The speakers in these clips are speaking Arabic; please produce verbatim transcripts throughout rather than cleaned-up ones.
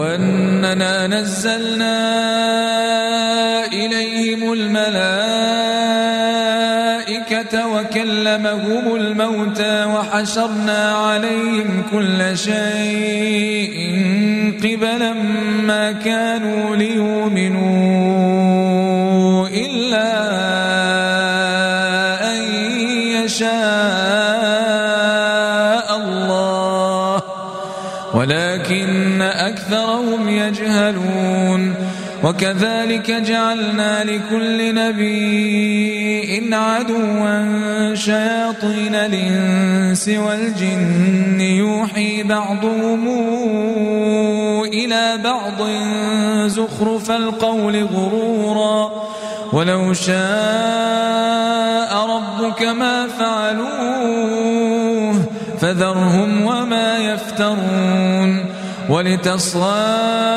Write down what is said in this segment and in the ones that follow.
وأننا نزلنا إليهم الملائكة وكلمهم الموتى وحشرنا عليهم كل شيء قبلا ما كانوا ليؤمنوا إلا أن يشاء الله ولكن أكثرهم يجهلون. وكذلك جعلنا لكل نبي عدوا شياطين الإنس والجن يوحي بعضهم إلى بعض زخرف القول غرورا ولو شاء ربك ما فعلوه فذرهم وما يفترون. ولتصغى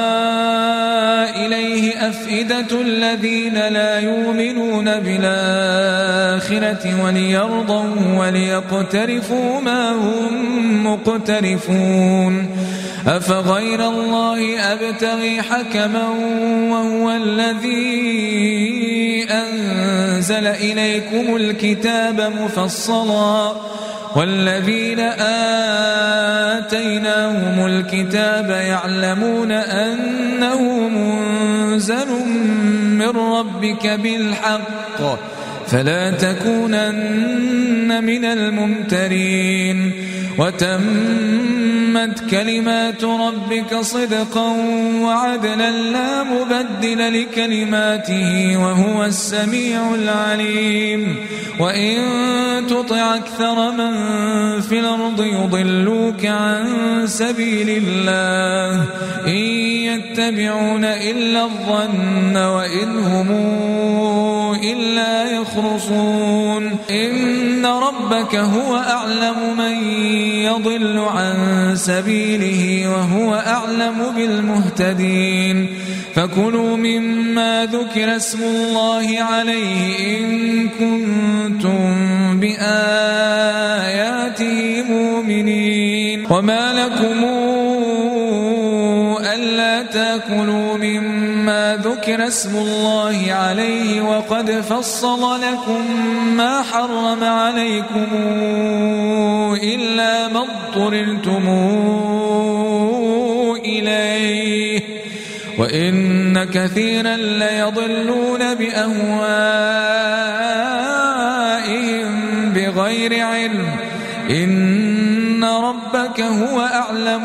إليه أفئدة الذين لا يؤمنون بالآخرة وليرضوا وليقترفوا ما هم مقترفون. أفغير الله أبتغي حكما وهو الذي أنزل إليكم الكتاب مفصلا والذين آتيناهم الكتاب يعلمون أنه منزل من ربك بالحق فلا تكونن من الممترين. وتمت كلمات ربك صدقا وعدلا لا مبدل لكلماته وهو السميع العليم. وإن تطع أكثر من في الأرض يضلوك عن سبيل الله إن يتبعون إلا الظن وإن هم إلا يخرصون. إن ربك هو أعلم من يضل عن سبيله وهو أعلم بالمهتدين. فكلوا مما ذكر اسم الله عليه إن كنتم بآياته مؤمنين. وما لكم ألا تأكلوا مما ذكر اسم الله عليه وقد فصل لكم ما حرم عليكم إلا ما اضطررتم إليه وإن كثيرا ليضلون بأهوائهم بغير علم إن ربك هو أعلم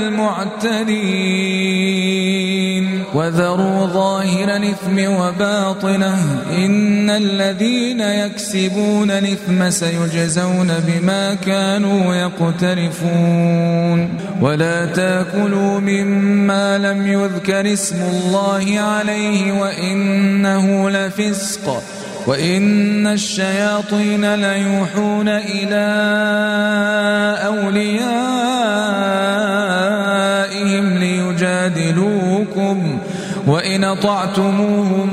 بالمعتدين. وذروا ظاهر الإثم وباطنه إن الذين يكسبون الإثم سيجزون بما كانوا يقترفون. ولا تأكلوا مما لم يذكر اسم الله عليه وإنه لفسق وإن الشياطين ليوحون إلى أوليائهم ليجادلوكم وإن أطعتموهم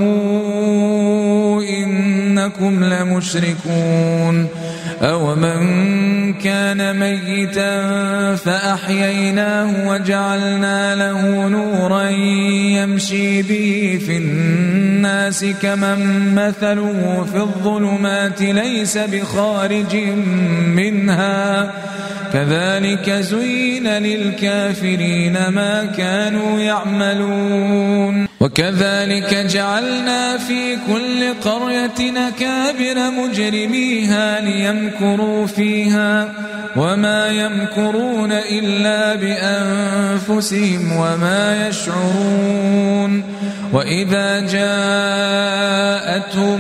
إنكم لمشركون. أومن كان ميتا فأحييناه وجعلنا له نورا يمشي به في الناس كمن مثله في الظلمات ليس بخارج منها كذلك زين للكافرين ما كانوا يعملون. وكذلك جعلنا في كل قرية أكابر مجرميها ليمكروا فيها وما يمكرون إلا بأنفسهم وما يشعرون. وإذا جاءتهم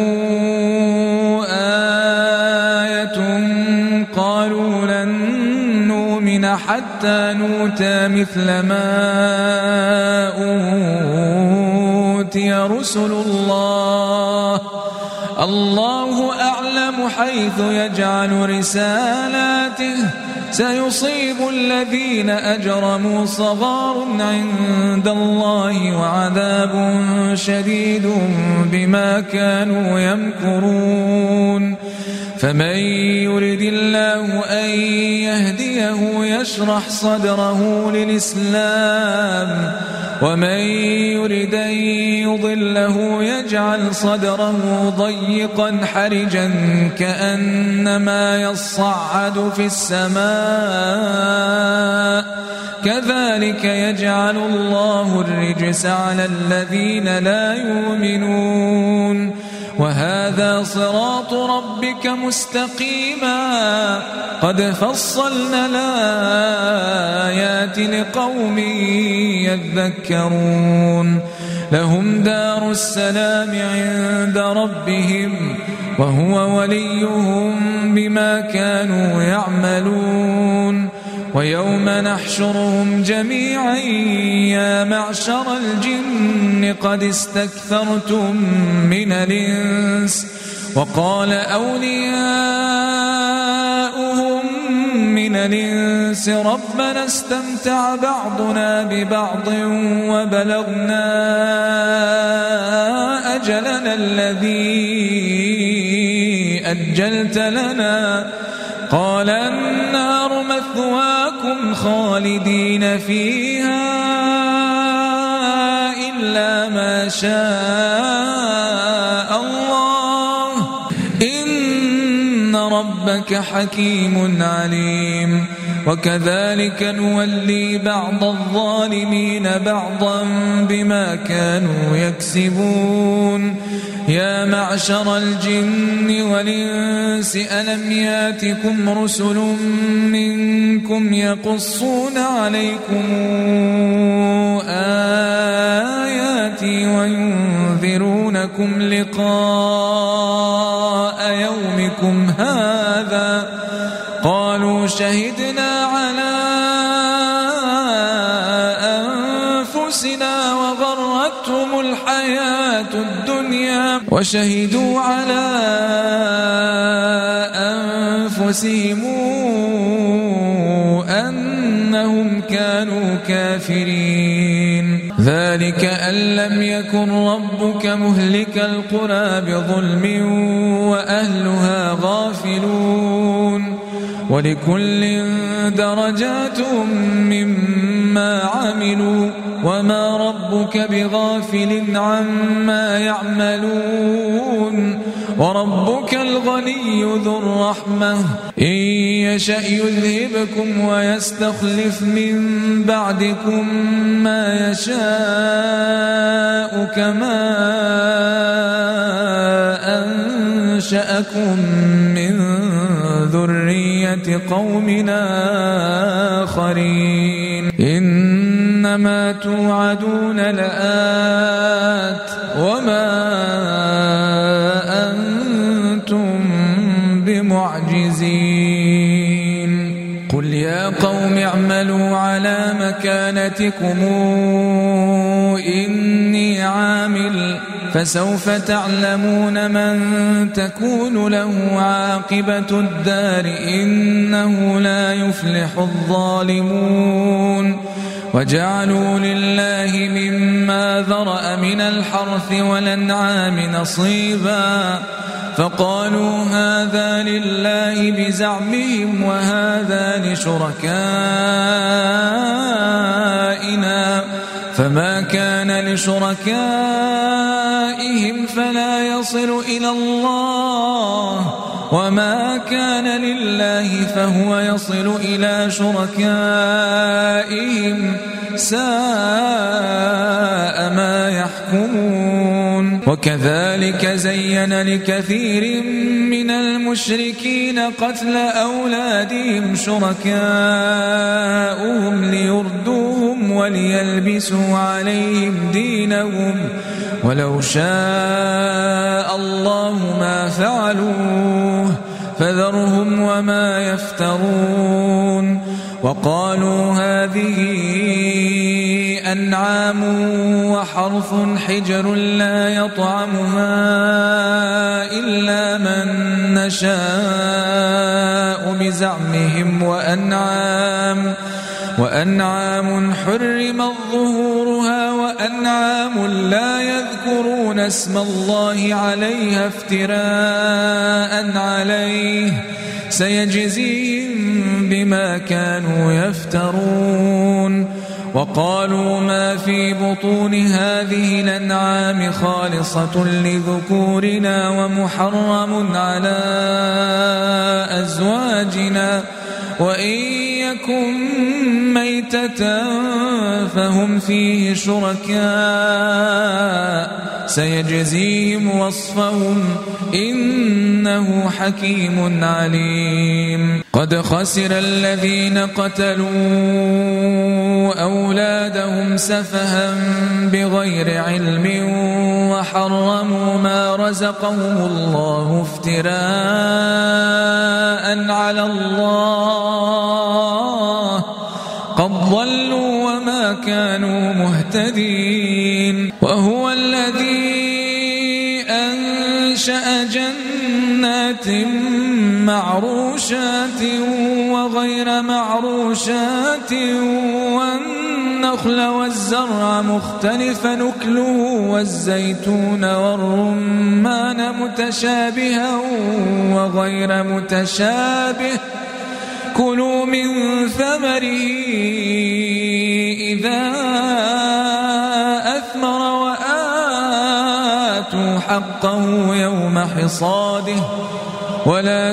آية قالوا لن نؤمن حتى نؤتى مثل ما أوتي رسل الله الله أعلم حيث يجعل رسالاته سيصيب الذين أجرموا صغار عند الله وعذاب شديد بما كانوا يمكرون فمن يرد الله أن يهديه يشرح صدره للإسلام ومن يرد أن يضله يجعل صدره ضيقا حرجا كأنما يصعد في السماء كذلك يجعل الله الرجس على الذين لا يؤمنون وهذا صراط ربك مستقيما قد فصلنا الآيات لقوم يذكرون لهم دار السلام عند ربهم وهو وليهم بما كانوا يعملون ويوم نحشرهم جميعا يا معشر الجن قد استكثرتم من الإنس وقال أولياؤهم من الإنس ربنا استمتع بعضنا ببعض وبلغنا أجلنا الذي أجلت لنا قال النار مثواكم خالدين فيها إلا ما شاء الله إن ربك حكيم عليم وكذلك نولي بعض الظالمين بعضا بما كانوا يكسبون يا معشر الجن والإنس ألم ياتكم رسل منكم يقصون عليكم آياتي وينذرونكم لقاء يومكم هذا قالوا شهدنا على أنفسنا وغرتهم الحياة الدنيا وشهدوا على أنفسهم أنهم كانوا كافرين ذلك أن لم يكن ربك مهلك القرى بظلم وأهلها غافلون ولكل درجات مما عملوا وما ربك بغافل عما يعملون وربك الغني ذو الرحمة إن يشأ يذهبكم ويستخلف من بعدكم ما يشاء كما أنشأكم من ذرية قومنا آخرين إنما توعدون لآت وما أنتم بمعجزين قل يا قوم اعملوا على مكانتكم إني عامل فسوف تعلمون من تكون له عاقبة الدار إنه لا يفلح الظالمون وجعلوا لله مما ذرأ من الحرث والأنعام نصيبا فقالوا هذا لله بزعمهم وهذا لشركائنا فما كان لشركائهم فلا يصل إلى الله وما كان لله فهو يصل إلى شركائهم ساء ما يحكمون وكذلك زين لكثير من المشركين قتل أولادهم شركاؤهم ليردوهم وليلبسوا عليهم دينهم ولو شاء الله ما فعلوه فذرهم وما يفترون وقالوا هذه أنعام وحرث حجر لا يطعمها إلا من نشاء بزعمهم وأنعام وأنعام حرمت ظهورها وأنعام لا يذكرون اسم الله عليها افتراء عليه سيجزيهم بما كانوا يفترون. وقالوا ما في بطون هذه الأنعام خالصة لذكورنا ومحرم على أزواجنا وإن يكن ميتة فهم فيه شركاء سيجزيهم وصفهم إنه حكيم عليم. قد خسر الذين قتلوا أولادهم سفها بغير علم وحرموا ما رزقهم الله افتراء على الله قد ضلوا وما كانوا مهتدين. وهو الذي أنشأ جنات معروشات وغير معروشات والنخل والزرع مختلفا نكله والزيتون والرمان متشابها وغير متشابه كلوا من ثمره إذا أثمر وآتوا حقه يوم حصاده ولا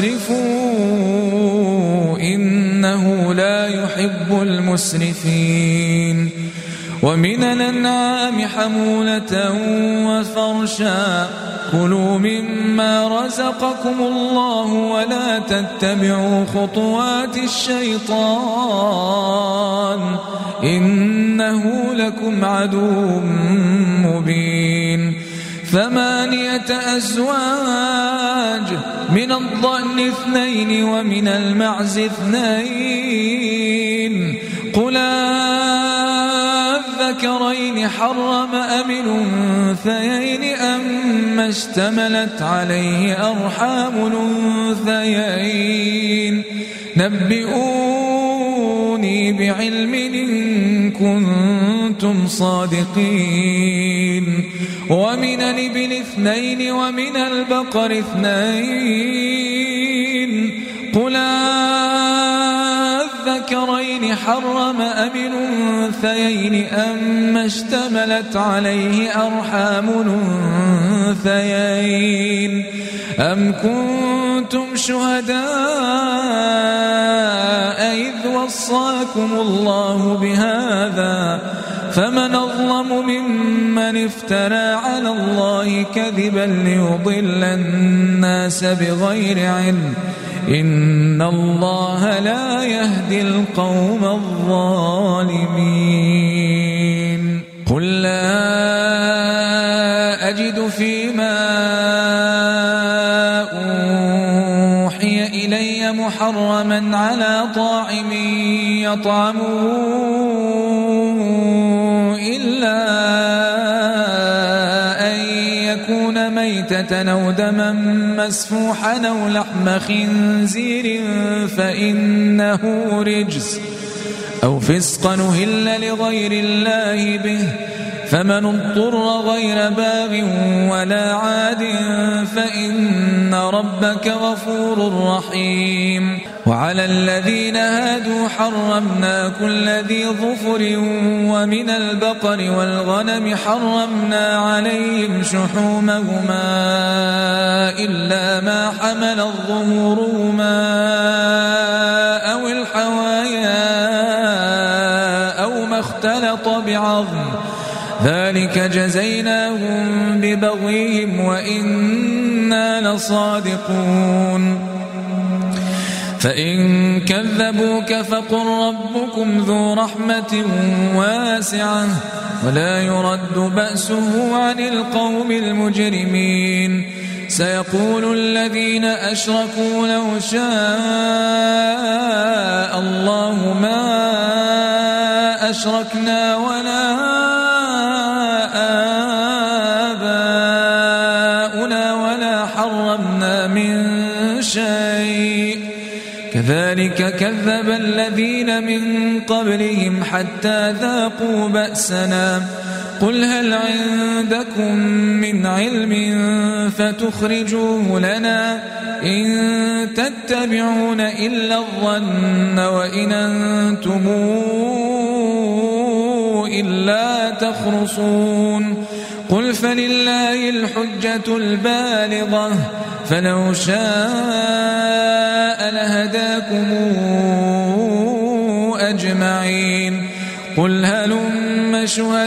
تسرفوا إنه لا يحب المسرفين. ومن الأنعام حمولة وفرشا كلوا مما رزقكم الله ولا تتبعوا خطوات الشيطان إنه لكم عدو مبين. ثمانية أزواج من الضأن اثنين ومن المعز اثنين قل الذكرين حرم أم الأنثيين أما اشتملت عليه أرحام الأنثيين نبئوني بعلم إن كنتم صادقين. ومن الإبل اثنين ومن البقر اثنين قل الذكرين حرم أم الأنثيين أما اشتملت عليه أرحام الأنثيين أم كنتم شهداء إذ وصاكم الله بهذا فمن أظلم ممن افترى على الله كذبا ليضل الناس بغير علم إن الله لا يهدي القوم الظالمين. قل لا أجد فيما أوحي إلي محرما على طاعم يطعمه إلا أن يكون ميتة أو دما مسفوحا أو لحم خنزير فإنه رجس أو فسقا أهل لغير الله به فمن اضطر غير باغ ولا عاد فإن ربك غفور رحيم. وعلى الذين هادوا حرمنا كل ذي ظفر ومن البقر والغنم حرمنا عليهم شحومهما إلا ما حمل ظهورهما أو الحوايا أو ما اختلط بعظم ذلك جزيناهم ببغيهم وإنا لصادقون. فإن كذبوك فقل ربكم ذو رحمة واسعة ولا يرد بأسه عن القوم المجرمين. سيقول الذين أشركوا لو شاء الله ما أشركنا ولا آباؤنا ولا حرمنا من شيء كذلك كذب الذين من قبلهم حتى ذاقوا بأسنا قل هل عندكم من علم فتخرجوه لنا إن تتبعون إلا الظن وإن أنتم إلا تخرصون قل فلله الحجة البالغة فلو شاء لهداكم أجمعين قل هلم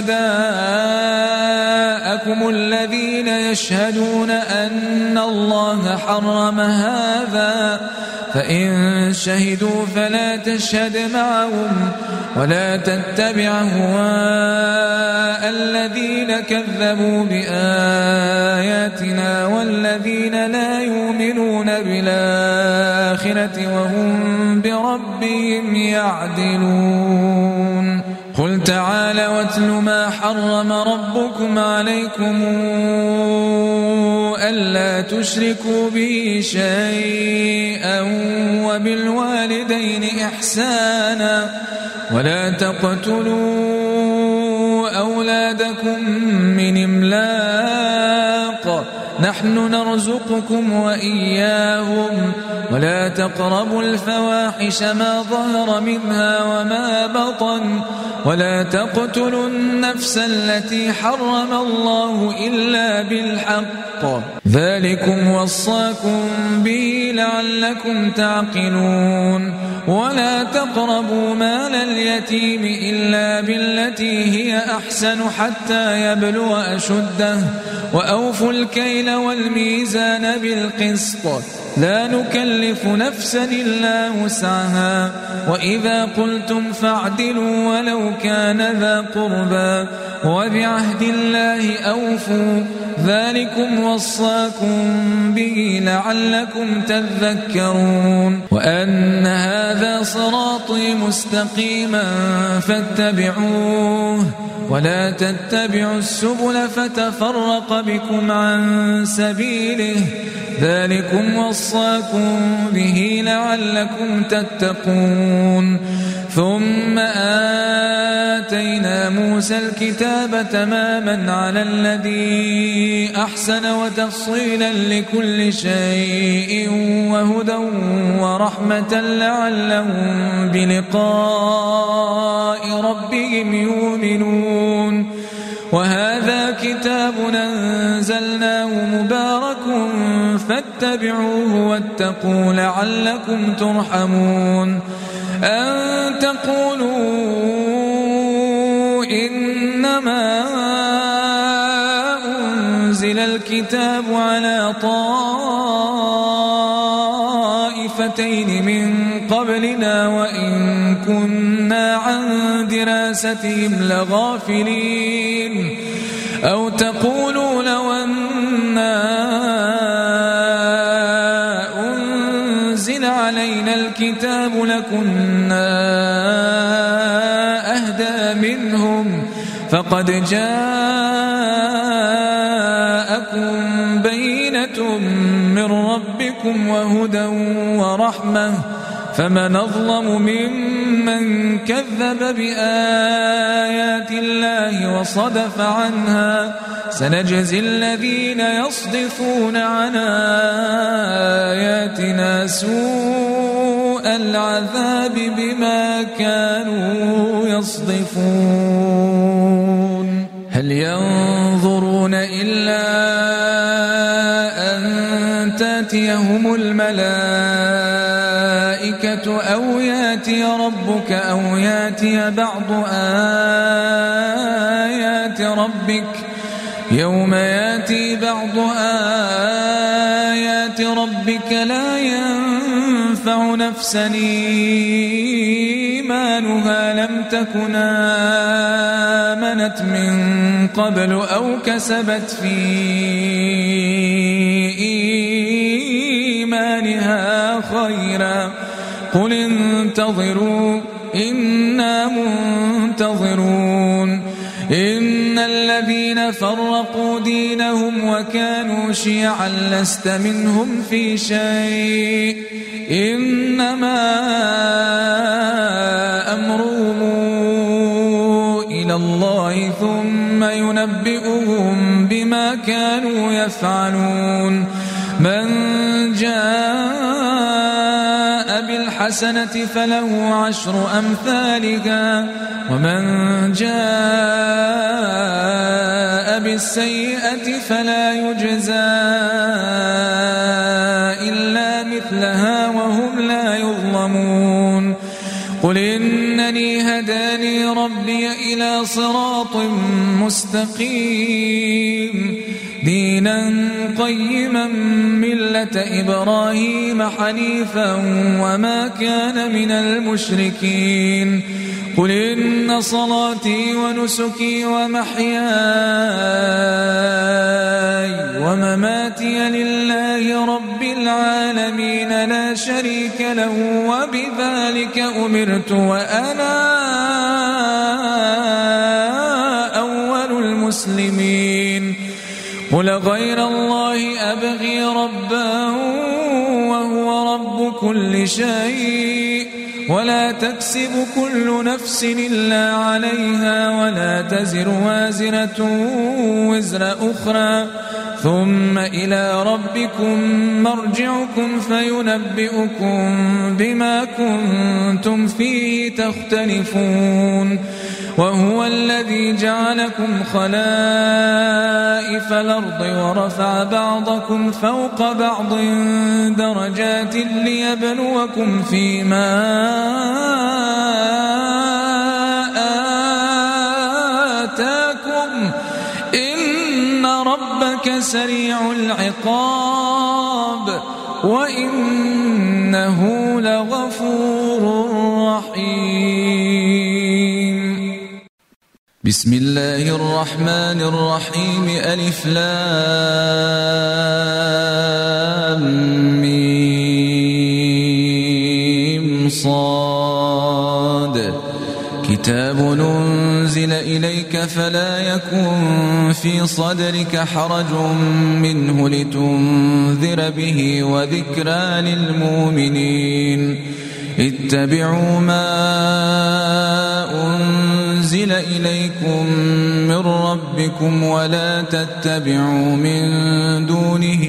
شهداءكم الذين يشهدون أن الله حرم هذا فإن شهدوا فلا تشهد معهم ولا تتبع أهواء الذين كذبوا بآياتنا والذين لا يؤمنون بالآخرة وهم بربهم يعدلون قل تعالى واتل ما حرم ربكم عليكم ألا تشركوا به شيئا وبالوالدين إحسانا ولا تقتلوا أولادكم من إملاق نحن نرزقكم وإياهم ولا تقربوا الفواحش ما ظهر منها وما بطن ولا تقتلوا النفس التي حرم الله إلا بالحق ذلكم وصاكم به لعلكم تعقلون ولا تقربوا مال اليتيم إلا بالتي هي أحسن حتى يبلغ أشده وأوفوا الكيل والميزان بالقسط لا نكلف نفسا إلا وسعها وإذا قلتم فاعدلوا ولو كان ذا قربى وبعهد الله أوفوا ذلكم وصاكم به لعلكم تذكرون وأن هذا صراطي مستقيما فاتبعوه ولا تتبعوا السبل فتفرق بكم عن سبيله ذلكم وصاكم به لعلكم تتقون ثم آتينا موسى الكتاب تماما على الذي أحسن وتفصيلا لكل شيء وهدى ورحمة لعلهم بلقاء ربهم يؤمنون وهذا كتاب أنزلناه مبارك فاتبعوه واتقوا لعلكم ترحمون أن تقولوا إنما أنزل الكتاب على طائفتين من قبلنا وإن كنا عن دراستهم لغافلين أو تقولوا لو أنا أنزل علينا الكتاب لكنا أهدى منهم فقد جاءكم بينة من ربكم وهدى ورحمة فمن أظلم ممن كذب بآيات الله وصدف عنها سنجزي الذين يصدفون عن آياتنا سوء العذاب بما كانوا يصدفون هل ينظرون إلا أن تأتيهم الملائكة أو يأتي ربك أو يأتي بعض آيات ربك يوم يأتي بعض آيات ربك لا ينفع نفسا إيمانها لم تكن آمنت من قبل أو كسبت في إيمانها خيرا قل انتظروا إنا منتظرون إن الذين فرقوا دينهم وكانوا شيعا لست منهم في شيء إنما أمرهم إلى الله ثم ينبئهم بما كانوا يفعلون من جاء بالحسنة فله عشر أمثالها ومن جاء بالسيئة فلا يجزى إلا مثلها وهم لا يظلمون قل إنني هداني ربي إلى صراط مستقيم دينا قيما ملة إبراهيم حنيفا وما كان من المشركين قل إن صلاتي ونسكي ومحياي ومماتي لله رب العالمين لا شريك له وبذلك أمرت وأنا أول المسلمين قل غير الله أبغي ربا وهو رب كل شيء ولا تكسب كل نفس إلا عليها ولا تزر وازرة وزر أخرى ثم إلى ربكم مرجعكم فينبئكم بما كنتم فيه تختلفون وهو الذي جعلكم خلائف الأرض ورفع بعضكم فوق بعض درجات ليبلوكم فيما آتاكم إن ربك سريع العقاب وإنه لغفور رحيم بسم الله الرحمن الرحيم ألف لام ميم صاد كتاب أنزل إليك فلا يكن في صدرك حرج منه لتنذر به وذكرى للمؤمنين اتبعوا ما أنزل إليكم من ربكم ولا تتبعوا من دونه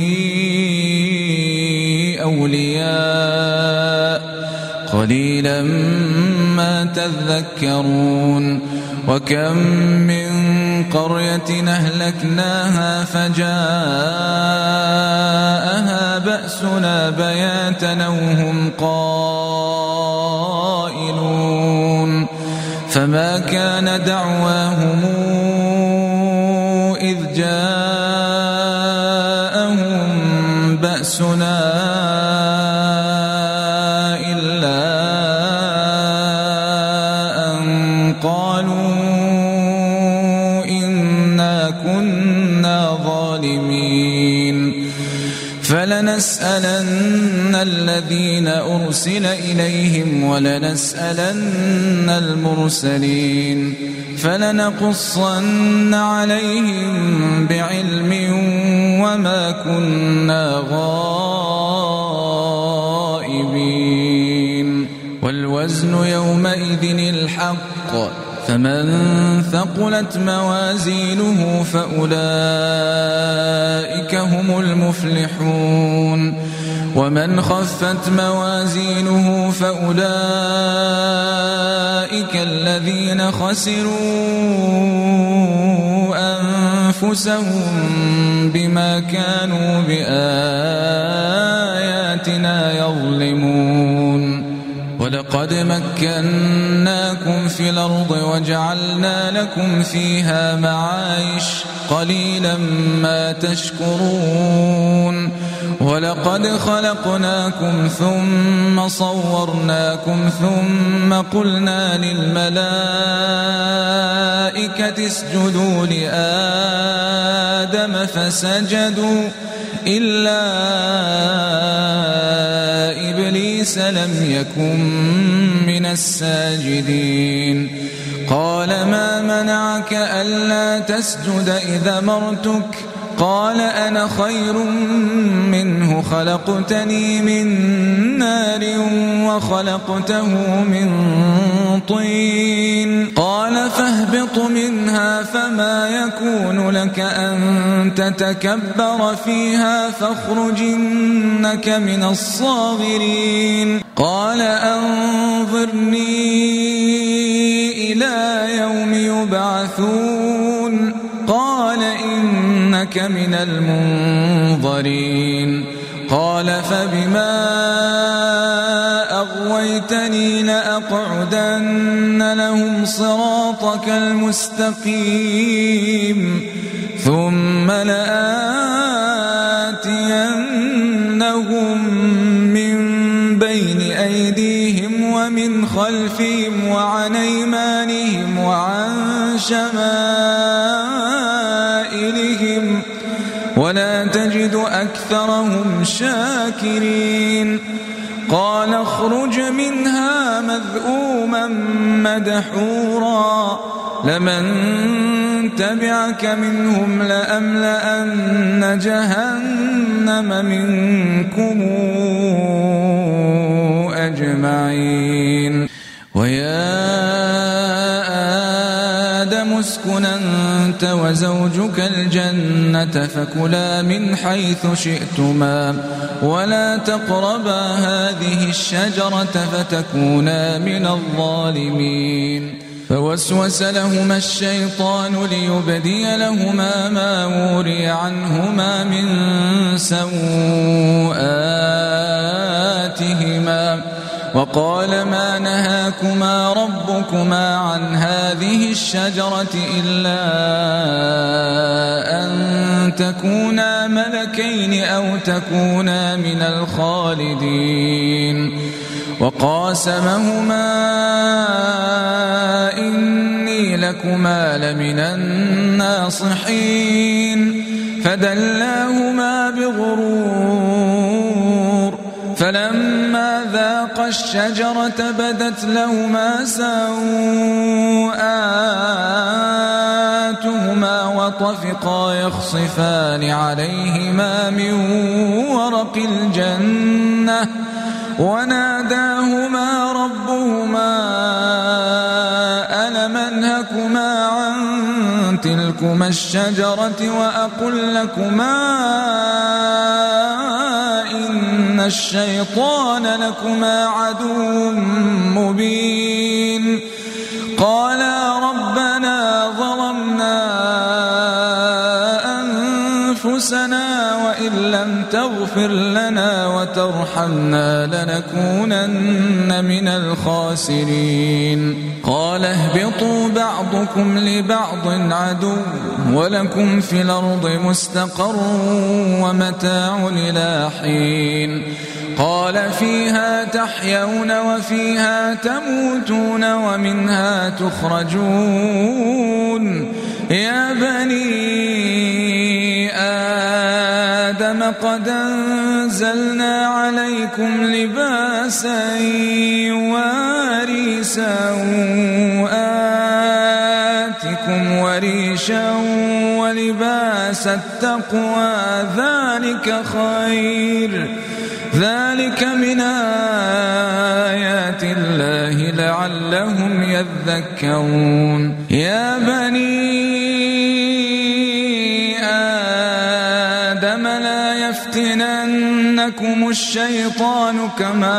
أولياء قليلا ما تذكرون وكم من قرية أهلكناها فجاءها بأسنا بياتا وهم قائلون فما كان دعواهم إذ جاءهم بأسنا إلا أن قالوا إنا كنا ظالمين فلنسألن الذين أرسل إليهم ولنسألن المرسلين فلنقصن عليهم بعلم وما كنا غائبين والوزن يومئذ الحق فمن ثقلت موازينه فأولئك هم المفلحون ومن خفت موازينه فأولئك الذين خسروا أنفسهم بما كانوا بآياتنا يظلمون ولقد مكناكم في الأرض وجعلنا لكم فيها معايش قليلا ما تشكرون ولقد خلقناكم ثم صورناكم ثم قلنا للملائكة اسجدوا لآدم فسجدوا إلا إبليس لم يكن من الساجدين قال ما منعك ألا تسجد إذا أمرتك قال أنا خير منه خلقتني من نار وخلقته من طين قال فاهبط منها فما يكون لك أن تتكبر فيها فاخرج إنك من الصاغرين قال أنظرني إلى يوم يبعثون قال إنك من المنظرين قال فبما أغويتني لأقعدن لهم صراطك المستقيم ثم لآتينهم من بين أيديهم ومن خلفهم وعن أيمانهم وعن شمائلهم ولا تجد أكثرهم شاكرين قال اخرج منها مذءوما مدحورا لمن تبعك منهم لأملأن جهنم منكم أجمعين ويا آدم اسكن أنت وزوجك الجنة فكلا من حيث شئتما ولا تقربا هذه الشجرة فتكونا من الظالمين فوسوس لهما الشيطان ليبدي لهما ما وري عنهما من سوآتهما وقال ما نهاكما ربكما عن هذه الشجرة إلا أن تكونا ملكين أو تكونا من الخالدين وقاسمهما إني لكما لمن الناصحين فدلاهما بغرور فلما ذاقا الشجرة بدت لهما سوآتهما وطفقا يخصفان عليهما من ورق الجنة وناداهما ربهما ألم أنهكما عن تلكما الشجرة وأقل لكما إن الشيطان لكما عدو مبين قالا ربنا ظلمنا أنفسنا وإن لم تغفر لنا وترحمنا لنكونن من الخاسرين قال اهبطوا بعضكم لبعض عدو ولكم في الأرض مستقر ومتاع إلى حين قال فيها تحيون وفيها تموتون ومنها تخرجون يا بني آدم قد أنزلنا عليكم لباسا يواري سوآتكم وريشا ولباس التقوى ذلك خير ذلك من آيات الله لعلهم يذكرون يا بني آدم لا يفتننكم الشيطان كما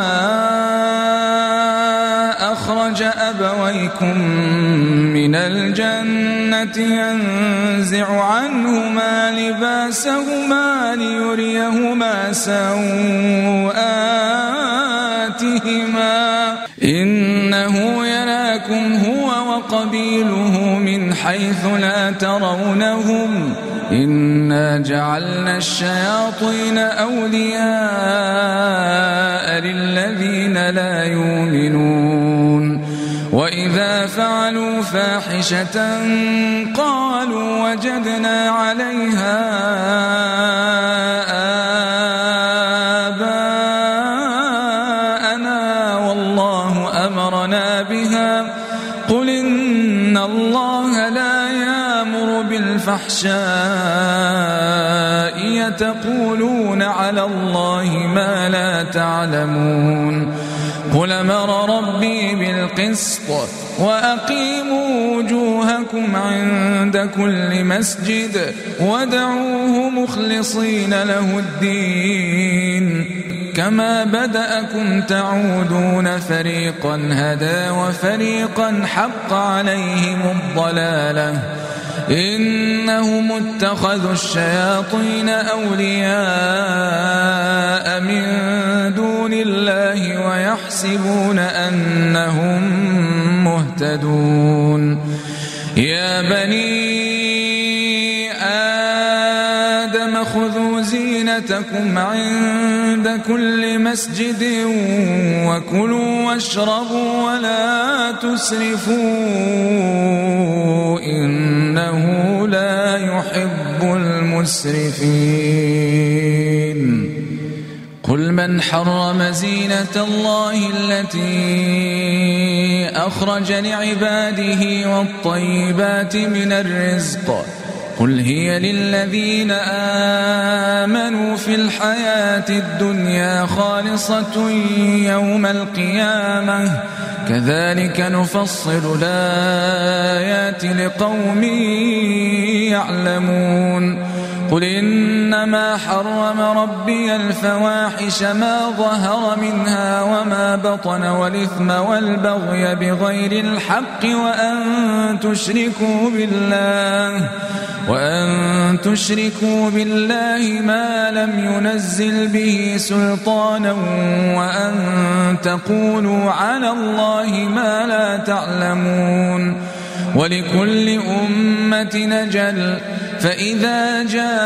أخرج أبويكم من الجنة ينزع عنهما لباسهما ليريهما سوآتهما إنه يراكم هو وقبيله من حيث لا ترونهم إنا جعلنا الشياطين أولياء للذين لا يؤمنون وإذا فعلوا فاحشة قالوا وجدنا عليها آباءنا والله أمرنا بها قل إن يأمر بالفحشاء يتقولون على الله ما لا تعلمون قل أمر ربي بالقسط وأقيموا وجوهكم عند كل مسجد وادعوه مخلصين له الدين كما بدأكم تعودون فريقا هدى وفريقا حق عليهم الضلالة إنهم اتخذوا الشياطين أولياء من دون الله ويحسبون أنهم مهتدون يا بني آدم خذوا زينتكم عند كل مسجد وكلوا واشربوا ولا تسرفوا إنه لا يحب المسرفين قل من حرم زينة الله التي أخرج لعباده والطيبات من الرزق قل هي للذين آمنوا في الحياة الدنيا خالصة يوم القيامة كذلك نفصل الآيات لقوم يعلمون قل إنما حرم ربي الفواحش ما ظهر منها وما بطن والإثم والبغي بغير الحق وأن تشركوا بالله وأن تشركوا بالله ما لم ينزل به سلطانا وأن تقولوا على الله ما لا تعلمون ولكل أمة أجل فإذا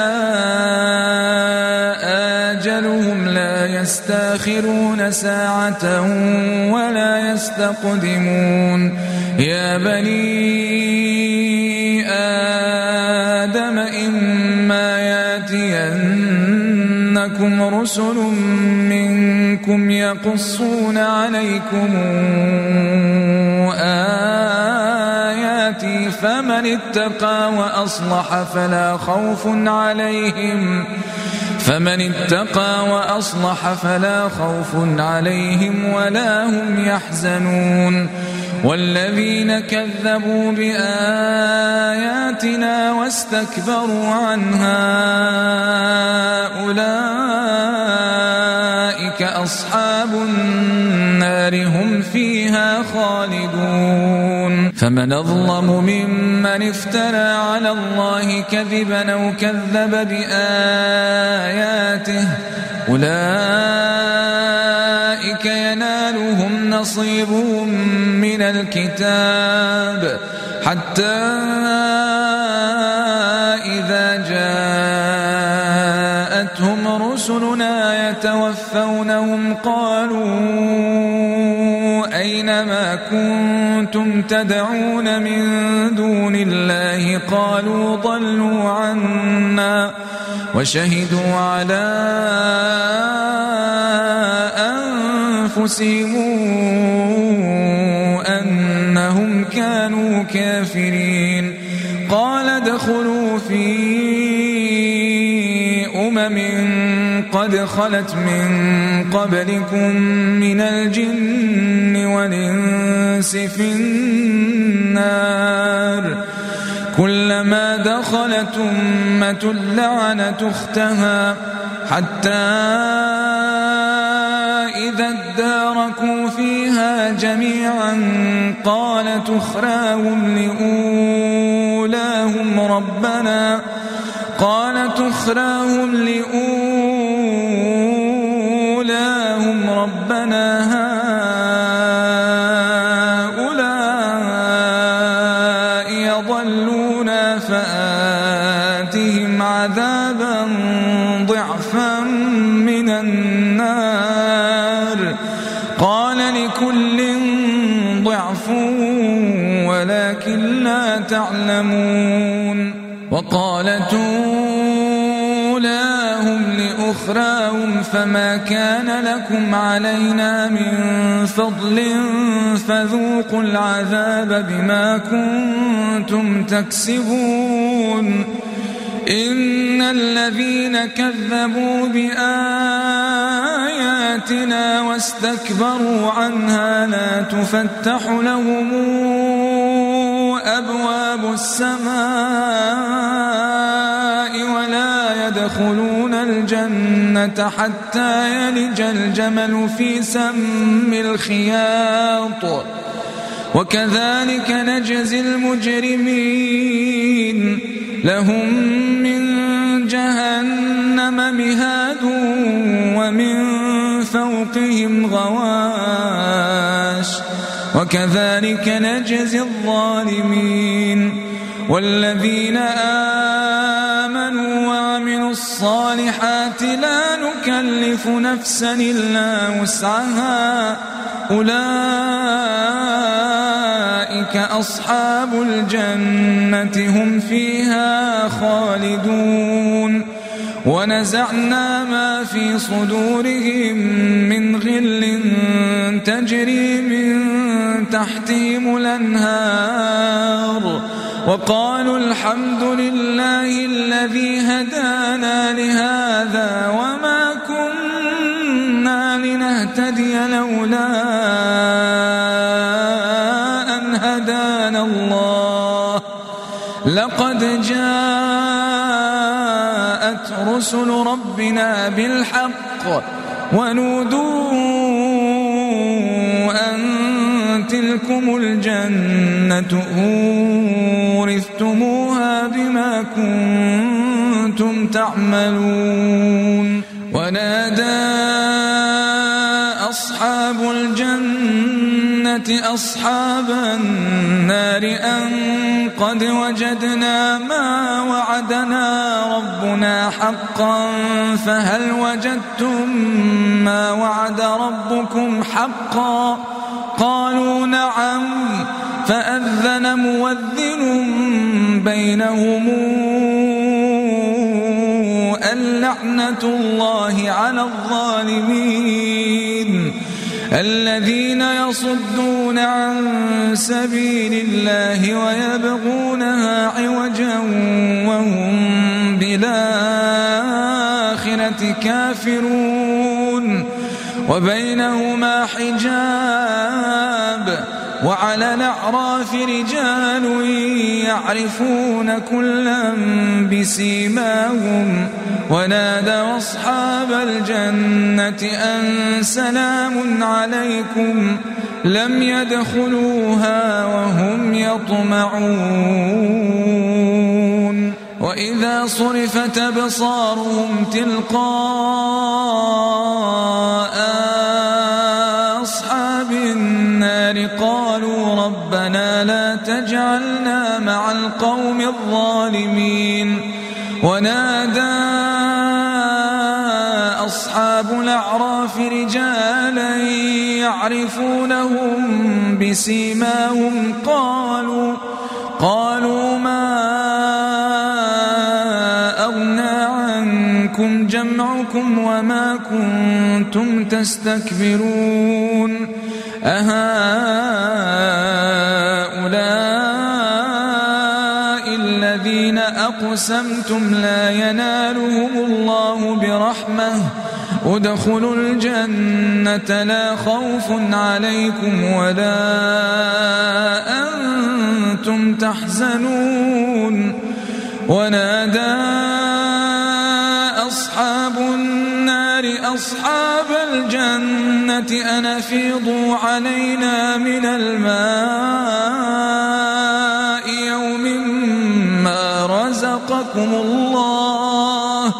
جاء أجلهم لا يستأخرون ساعة ولا يستقدمون يا بني آدم إما يأتينكم رسل منكم يقصون عليكم آياتي فمن اتقى وأصلح فلا خوف عليهم فمن اتقى وأصلح فلا خوف عليهم ولا هم يحزنون والذين كذبوا بآياتنا واستكبروا عنها أولئك أصحاب النار هم فيها خالدون فمن أظلم ممن افترى على الله كذبا أو كذب بآياته أولئك ينالهم نصيبهم من الكتاب حتى إذا جاءتهم رسلنا يتوفونهم قالوا أين ما كنتم تدعون من دون الله قالوا ضلوا عنا وشهدوا على أنفسهم أنهم كانوا كافرين قال ادخلوا في أمم قد خلت من قبلكم من الجن والإنس في النار كلما دخلت أمة لعنت أختها حتى إذا اداركوا فيها جميعا قالت أخراهم لأولاهم ربنا قالت أخراهم لأولاهم ربنا هؤلاء يضلونا فآتهم عذابا ضعفا من النار قال لكل ضعف ولكن لا تعلمون وقالت أولاهم لأخراهم أخراهم فما كان لكم علينا من فضل فذوقوا العذاب بما كنتم تكسبون إن الذين كذبوا بآياتنا واستكبروا عنها لا تفتح لهم أبواب السماء ولا يدخلون الجنة حتى يلج الجمل في سم الخياط وكذلك نجزي المجرمين لهم من جهنم مهاد ومن فوقهم غواش وكذلك نجزي الظالمين والذين آمنوا وعملوا الصالحات لا نكلف نفسا إلا وسعها أولئك أصحاب الجنة هم فيها خالدون ونزعنا ما في صدورهم من غل تجري من تحتهم الأنهار وقالوا الحمد لله الذي هدانا لهذا وما كنا لنهتدي لولا أن هدانا الله لقد جاءت رسل ربنا بالحق ونودوا أن تلكم الجنة أورثتموها بما كنتم تعملون ونادى أصحاب الجنة أصحاب النار أن قد وجدنا ما وعدنا ربنا حقا فهل وجدتم ما وعد ربكم حقا قالوا نعم فأذن مؤذن بينهم اللعنة الله على الظالمين الذين يصدون عن سبيل الله ويبغونها عوجا وهم بالآخرة كافرون وبينهما حجاب وعلى الأعراف رجال يعرفون كلا بسيماهم ونادوا أصحاب الجنة أن سلام عليكم لم يدخلوها وهم يطمعون وإذا صرفت أبصارهم تلقاء أصحاب النار قالوا ربنا لا تجعلنا مع القوم الظالمين ونادى أصحاب الأعراف رجالا يعرفونهم بسيماهم قالوا قالوا ما أغنى عنكم جمعكم وما كنتم تستكبرون أهؤلاء الذين أقسمتم لا ينالهم الله برحمة ادخلوا الجنة لا خوف عليكم ولا أنتم تحزنون ونادى أصحاب النار أصحاب الجنة أن أفيضوا علينا من الماء يوم ما رزقكم الله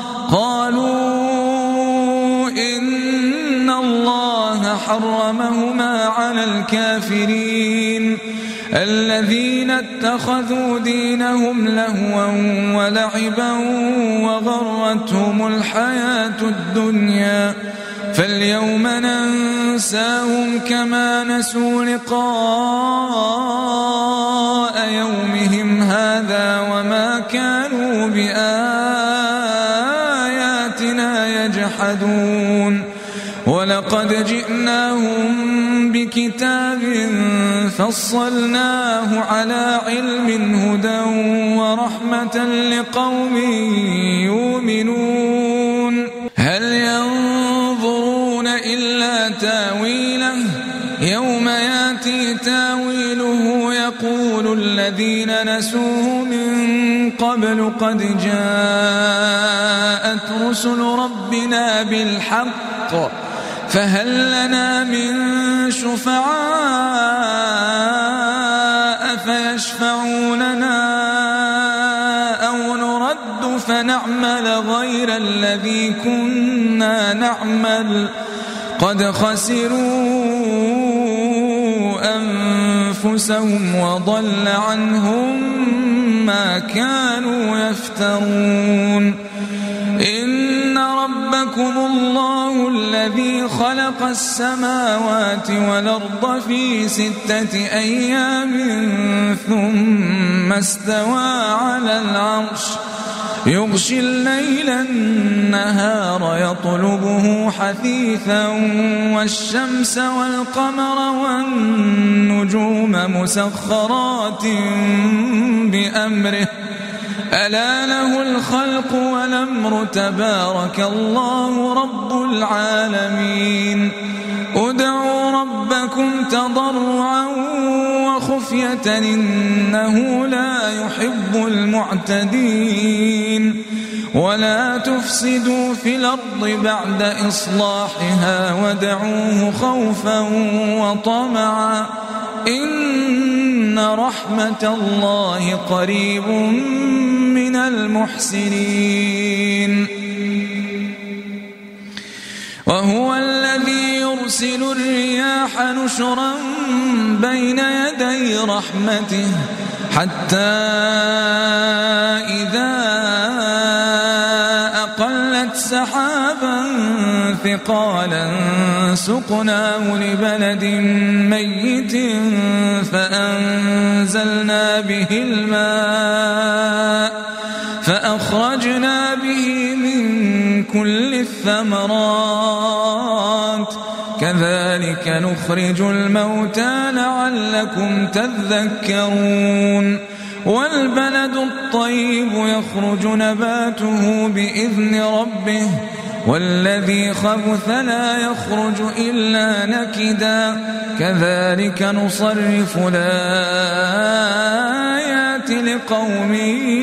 قالوا إن الله حرمهما على الكافرين الذين اتخذوا دينهم لهوا ولعبا وغرتهم الحياة الدنيا فاليوم ننساهم كما نسوا لقاء يومهم هذا وما كانوا بآياتنا ولقد جئناهم بكتاب فصلناه على علم هدى ورحمة لقوم يؤمنون هل ينظرون إلا تاويله يوم ياتي تاويله يقول الذين نسوه من قبل قد جاءت رسل ربنا بالحق فهل لنا من شفعاء فيشفعوا لنا أو نرد فنعمل غير الذي كنا نعمل قد خسروا أنفسهم وضل عنهم ما كانوا يفترون إن ربكم الله الذي خلق السماوات والأرض في ستة أيام ثم استوى على العرش يغشي الليل النهار يطلبه حثيثا والشمس والقمر والنجوم مسخرات بأمره ألا له الخلق والأمر تبارك الله رب العالمين ادعوا ربكم تضرعا وخفية إنه لا يحب المعتدين ولا تفسدوا في الأرض بعد إصلاحها ودعوه خوفا وطمعا إن رحمة الله قريب من المحسنين وهو الذي يرسل الرياح نشرا بين يدي رحمته حتى إذا أقلت سحابا ثقالا سقناه لبلد ميت فأنزلنا به الماء فأخرجنا به من كل الثمرات كذلك نخرج الموتى لعلكم تذكرون والبلد الطيب يخرج نباته بإذن ربه والذي خبث لا يخرج إلا نكدا كذلك نصرف الآيات لقوم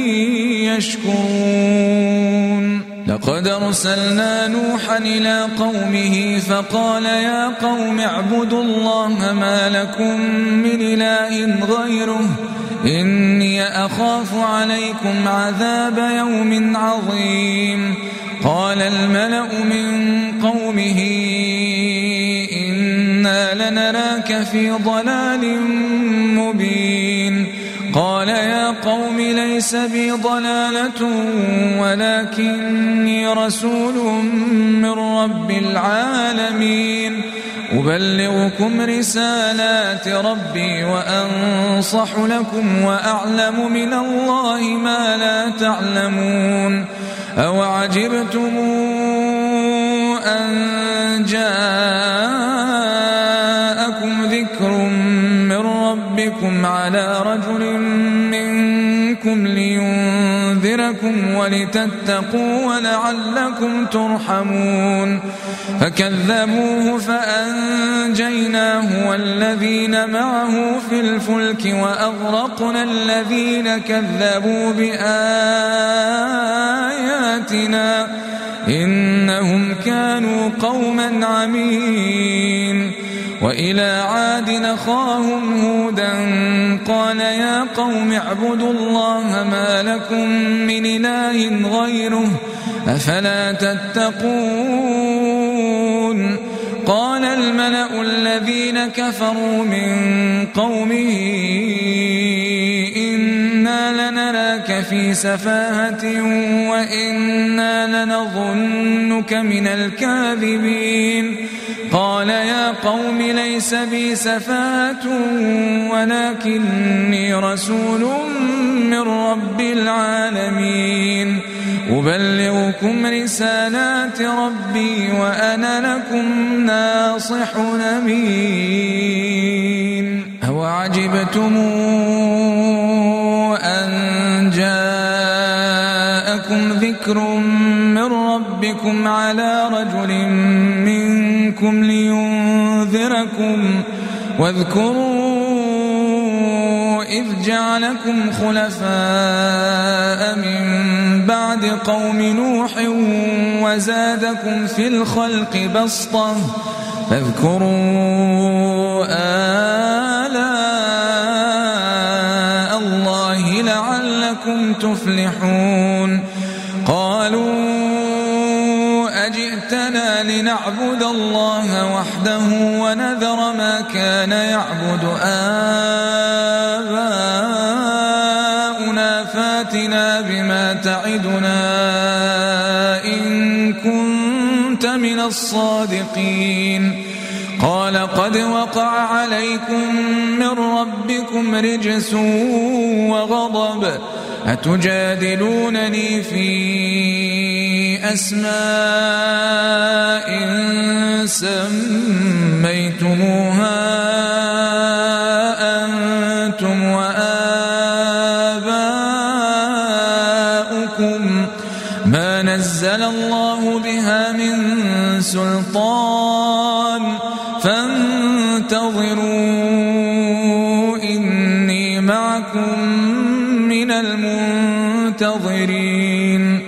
يشكرون لقد أرسلنا نوحا إلى قومه فقال يا قوم اعبدوا الله ما لكم من إله غيره إني أخاف عليكم عذاب يوم عظيم قال الملأ من قومه إنا لنراك في ضلال مبين قال يا قوم ليس بي ضلالة ولكني رسول من رب العالمين أبلغكم رسالات ربي وأنصح لكم وأعلم من الله ما لا تعلمون أوعجبتم أن جاءكم ذكر من ربكم على رجل منكم لينذركم ولتتقوا ولعلكم ترحمون فكذبوه فأنجيناه والذين معه في الفلك وأغرقنا الذين كذبوا بآياتنا إنهم كانوا قوما عمين وإلى عاد أخاهم هودا قال يا قوم اعبدوا الله ما لكم من إله غيره أفلا تتقون قال الملأ الذين كفروا من قومه إنا لنراك في سفاهة وإنا لنظنك من الكاذبين قال يا قوم ليس بي سفاهة ولكني رسول من رب العالمين أبلغكم رسالات ربي وأنا لكم ناصح أمين. أوعجبتم أن جاءكم ذكر من ربكم على رجل منكم لينذركم واذكروا إذ جعلكم خلفاء من بعد قوم نوح وزادكم في الخلق بسطة فاذكروا آلاء الله لعلكم تفلحون. قالوا أجئتنا لنعبد الله وحده ونذر ما كان يعبد آباؤنا فاتنا بما تعدنا إن كنت من الصادقين. قال قد وقع عليكم من ربكم رجس وغضب أتجادلونني في أسماء سميتموها أنتم وآباؤكم ما نزل الله بها من سلطان فانتظروا إني معكم من المنتظرين.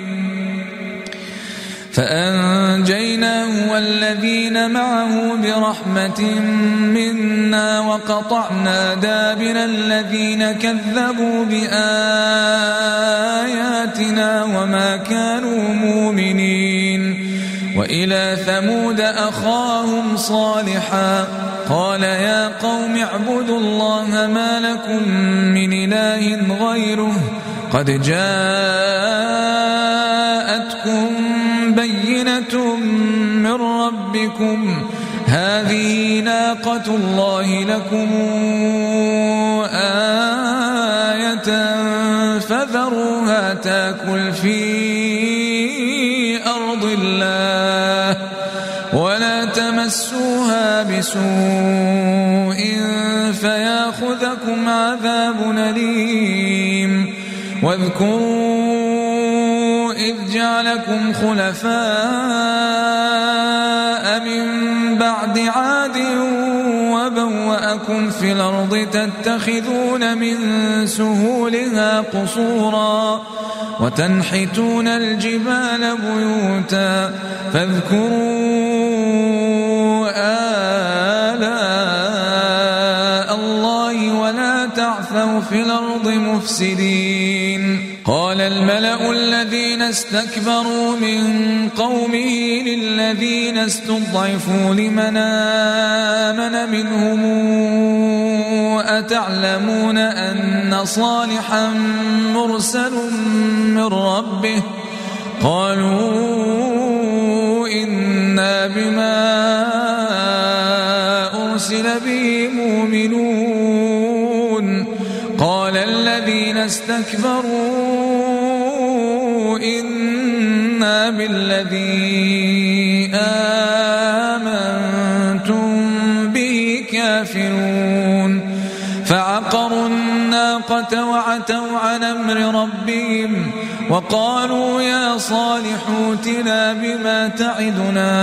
فأنجيناه والذين معه برحمة منا وقطعنا دابر الذين كذبوا بآياتنا وما كانوا مؤمنين. وإلى ثمود أخاهم صالحا قال يا قوم اعبدوا الله ما لكم من إله غيره قد جاءتكم بينة من ربكم هذه ناقة الله لكم آية فذروها تأكل في أرض الله ولا تمسوها بسوء فياخذكم عذاب أليم. واذكروا إذ جعلكم خلفاء من بعد عاد وبوأكم في الأرض تتخذون من سهولها قصورا وتنحتون الجبال بيوتا فاذكروا آلاء الله ولا تعثوا في الأرض مفسدين. قال الملأ الذين استكبروا من قومه للذين استضعفوا لمن آمن منهم أتعلمون أن صالحا مرسل من ربه قالوا إنا بما أرسل به مؤمنون. قال الذين استكبروا إنا بالذي آمنتم به كافرون. فعقروا الناقة وعتوا عن أمر ربهم وقالوا يا صالح ائتنا بما تعدنا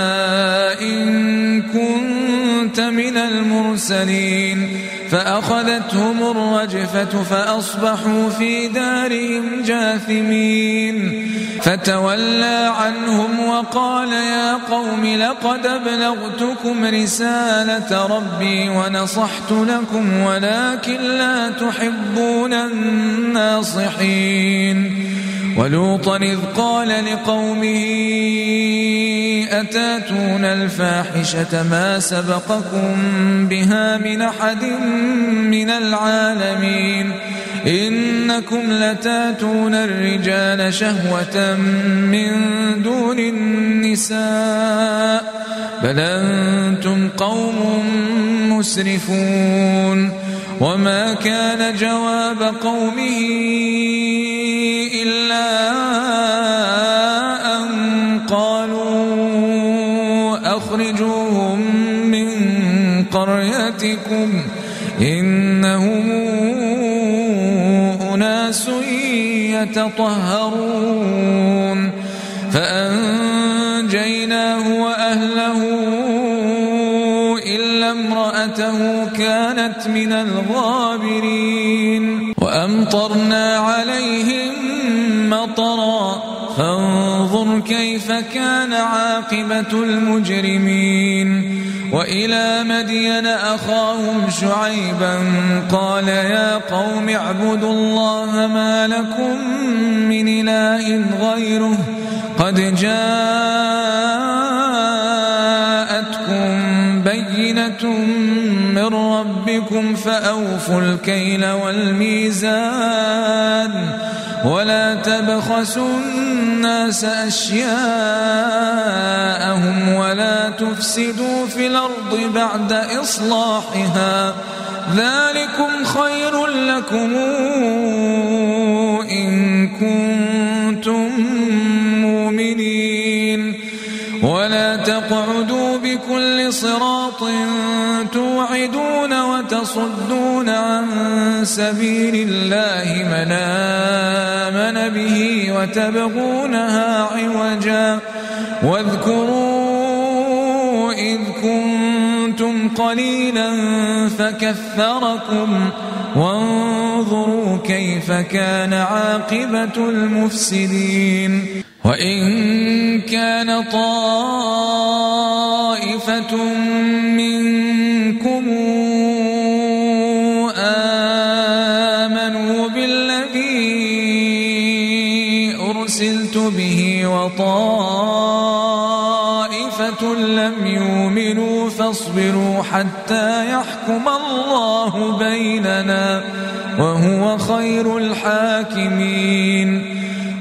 إن كنت من المرسلين. فأخذتهم الرجفة فأصبحوا في دارهم جاثمين. فتولى عنهم وقال يا قوم لقد أبلغتكم رسالة ربي ونصحت لكم ولكن لا تحبون الناصحين. ولوطا إذ قال لقومه أتاتون الفاحشة ما سبقكم بها من أحد من العالمين إنكم لتاتون الرجال شهوة من دون النساء بل أنتم قوم مسرفون. وما كان جواب قومه إلا قريتكم إنهم أناس يتطهرون فأنجيناه وأهله إلا امرأته كانت من الغابرين وأمطرنا عليهم مطرا فانظر كيف كان عاقبة المجرمين وإلى مدين أخاهم شعيبا قال يا قوم اعبدوا الله ما لكم من إله غيره قد جاءتكم بينة من ربكم فأوفوا الكيل والميزان ولا تبخسوا الناس أشياءهم ولا تفسدوا في الأرض بعد إصلاحها ذلكم خير لكم إن كنتم مؤمنين ولا تقعدوا بكل صراط توعدون وتصدون عن سبيل الله من آمن به وتبغونها عوجا واذكروا إذ كنتم قليلا فكثركم وانظروا كيف كان عاقبة المفسدين وإن كان طائفة منكم آمنوا بالذي أرسلت به وطائفة لم يؤمنوا فاصبروا حتى يحكم الله بيننا وهو خير الحاكمين